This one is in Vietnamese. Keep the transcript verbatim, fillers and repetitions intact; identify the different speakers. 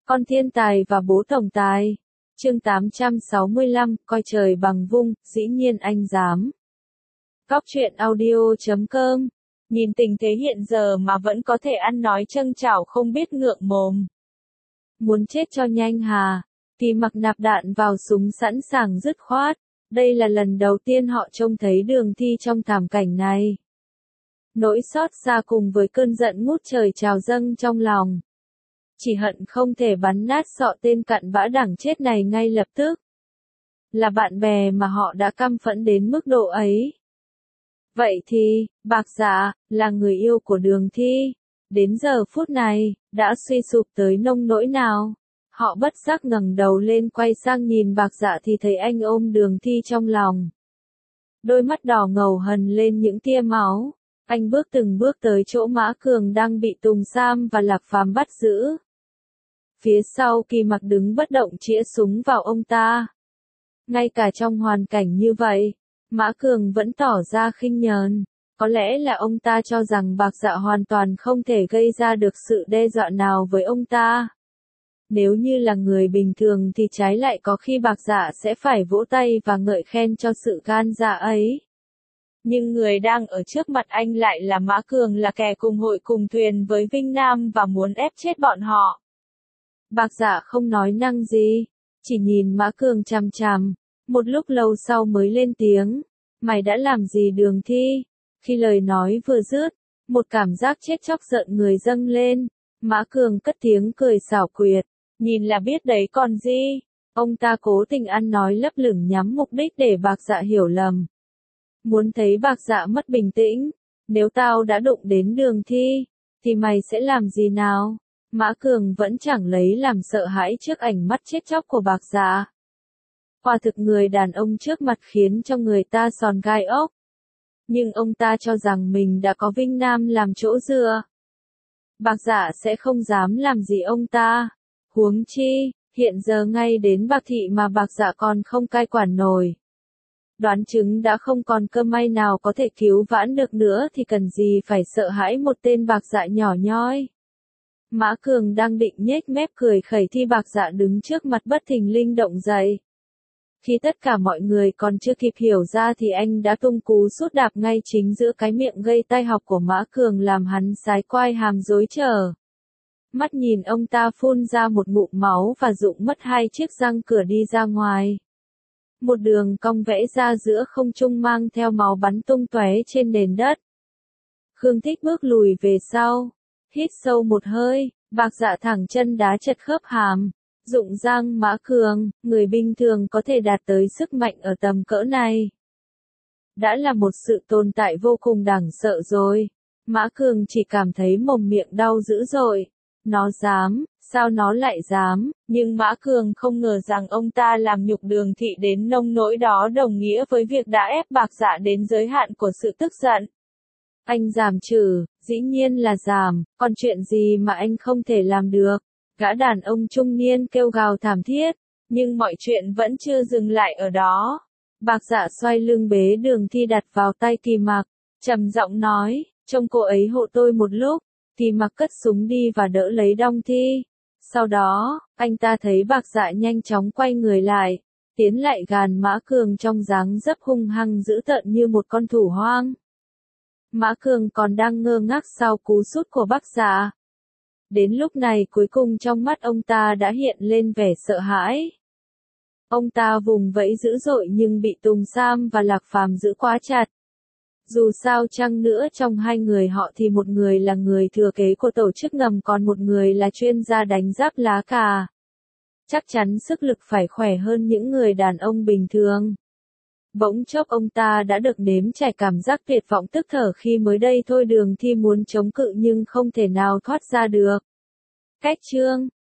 Speaker 1: Con thiên tài và bố tổng tài. Chương tám trăm sáu mươi lăm, coi trời bằng vung, dĩ nhiên anh dám. Góc truyện audio chấm com. Nhìn tình thế hiện giờ mà vẫn có thể ăn nói trâng trảo không biết ngượng mồm. Muốn chết cho nhanh hà. Kỳ Mặc nạp đạn vào súng sẵn sàng dứt khoát. Đây là lần đầu tiên họ trông thấy Đường Thi trong thảm cảnh này. Nỗi xót xa cùng với cơn giận ngút trời trào dâng trong lòng. Chỉ hận không thể bắn nát sọ tên cặn bã đảng chết này ngay lập tức. Là bạn bè mà họ đã căm phẫn đến mức độ ấy. Vậy thì, Bạc Dạ, là người yêu của Đường Thi, đến giờ phút này, đã suy sụp tới nông nỗi nào? Họ bất giác ngẩng đầu lên quay sang nhìn Bạc Dạ thì thấy anh ôm Đường Thi trong lòng. Đôi mắt đỏ ngầu hằn lên những tia máu. Anh bước từng bước tới chỗ Mã Cường đang bị Tùng Sam và Lạc Phàm bắt giữ. Phía sau Kỳ Mặc đứng bất động chĩa súng vào ông ta. Ngay cả trong hoàn cảnh như vậy, Mã Cường vẫn tỏ ra khinh nhờn. Có lẽ là ông ta cho rằng Bạc Dạ hoàn toàn không thể gây ra được sự đe dọa nào với ông ta. Nếu như là người bình thường thì trái lại có khi Bạc Dạ sẽ phải vỗ tay và ngợi khen cho sự gan dạ ấy. Nhưng người đang ở trước mặt anh lại là Mã Cường, là kẻ cùng hội cùng thuyền với Vinh Nam và muốn ép chết bọn họ. Bạc Dạ không nói năng gì, chỉ nhìn Mã Cường chằm chằm, một lúc lâu sau mới lên tiếng, mày đã làm gì Đường Thi? Khi lời nói vừa dứt, một cảm giác chết chóc giận người dâng lên, Mã Cường cất tiếng cười xảo quyệt, nhìn là biết đấy còn gì. Ông ta cố tình ăn nói lấp lửng nhắm mục đích để Bạc Dạ hiểu lầm. Muốn thấy Bạc Dạ mất bình tĩnh, nếu tao đã đụng đến Đường Thi, thì mày sẽ làm gì nào? Mã Cường vẫn chẳng lấy làm sợ hãi trước ảnh mắt chết chóc của Bạc Dạ. Quả thực người đàn ông trước mặt khiến cho người ta sòn gai ốc. Nhưng ông ta cho rằng mình đã có Vinh Nam làm chỗ dựa. Bạc Dạ sẽ không dám làm gì ông ta. Huống chi, hiện giờ ngay đến Bạc Thị mà Bạc Dạ còn không cai quản nổi. Đoán chứng đã không còn cơ may nào có thể cứu vãn được nữa thì cần gì phải sợ hãi một tên Bạc Dạ nhỏ nhoi. Mã Cường đang định nhếch mép cười khẩy thì Bạc Dạ đứng trước mặt bất thình lình động dậy. Khi tất cả mọi người còn chưa kịp hiểu ra thì anh đã tung cú sút đạp ngay chính giữa cái miệng gây tai họng của Mã Cường làm hắn sái quai hàm dối trở. Mắt nhìn ông ta phun ra một ngụm máu và rụng mất hai chiếc răng cửa đi ra ngoài. Một đường cong vẽ ra giữa không trung mang theo máu bắn tung tóe trên nền đất. Khương Thích bước lùi về sau, hít sâu một hơi, Bạc Dạ thẳng chân đá chật khớp hàm, rụng răng. Mã Cường, người bình thường có thể đạt tới sức mạnh ở tầm cỡ này. Đã là một sự tồn tại vô cùng đáng sợ rồi. Mã Cường chỉ cảm thấy mồm miệng đau dữ dội. Nó dám, sao nó lại dám, nhưng Mã Cường không ngờ rằng ông ta làm nhục Đường Thị đến nông nỗi đó đồng nghĩa với việc đã ép Bạc Dạ đến giới hạn của sự tức giận. Anh giảm trừ, dĩ nhiên là giảm, còn chuyện gì mà anh không thể làm được? Gã đàn ông trung niên kêu gào thảm thiết, nhưng mọi chuyện vẫn chưa dừng lại ở đó. Bạc Dạ xoay lưng bế Đường Thi đặt vào tay Kỳ Mặc, trầm giọng nói, trông cô ấy hộ tôi một lúc. Kỳ Mặc cất súng đi và đỡ lấy Đong Thi. Sau đó, anh ta thấy Bạc Dạ nhanh chóng quay người lại, tiến lại gàn Mã Cường trong dáng dấp hung hăng dữ tợn như một con thủ hoang. Mã Cường còn đang ngơ ngác sau cú sút của Bạc Dạ. Đến lúc này cuối cùng trong mắt ông ta đã hiện lên vẻ sợ hãi. Ông ta vùng vẫy dữ dội nhưng bị Tùng Sam và Lạc Phàm giữ quá chặt. Dù sao chăng nữa trong hai người họ thì một người là người thừa kế của tổ chức ngầm còn một người là chuyên gia đánh giáp lá cà. Chắc chắn sức lực phải khỏe hơn những người đàn ông bình thường. Bỗng chốc ông ta đã được nếm trải cảm giác tuyệt vọng tức thở khi mới đây thôi Đường Thi muốn chống cự nhưng không thể nào thoát ra được. Cách chương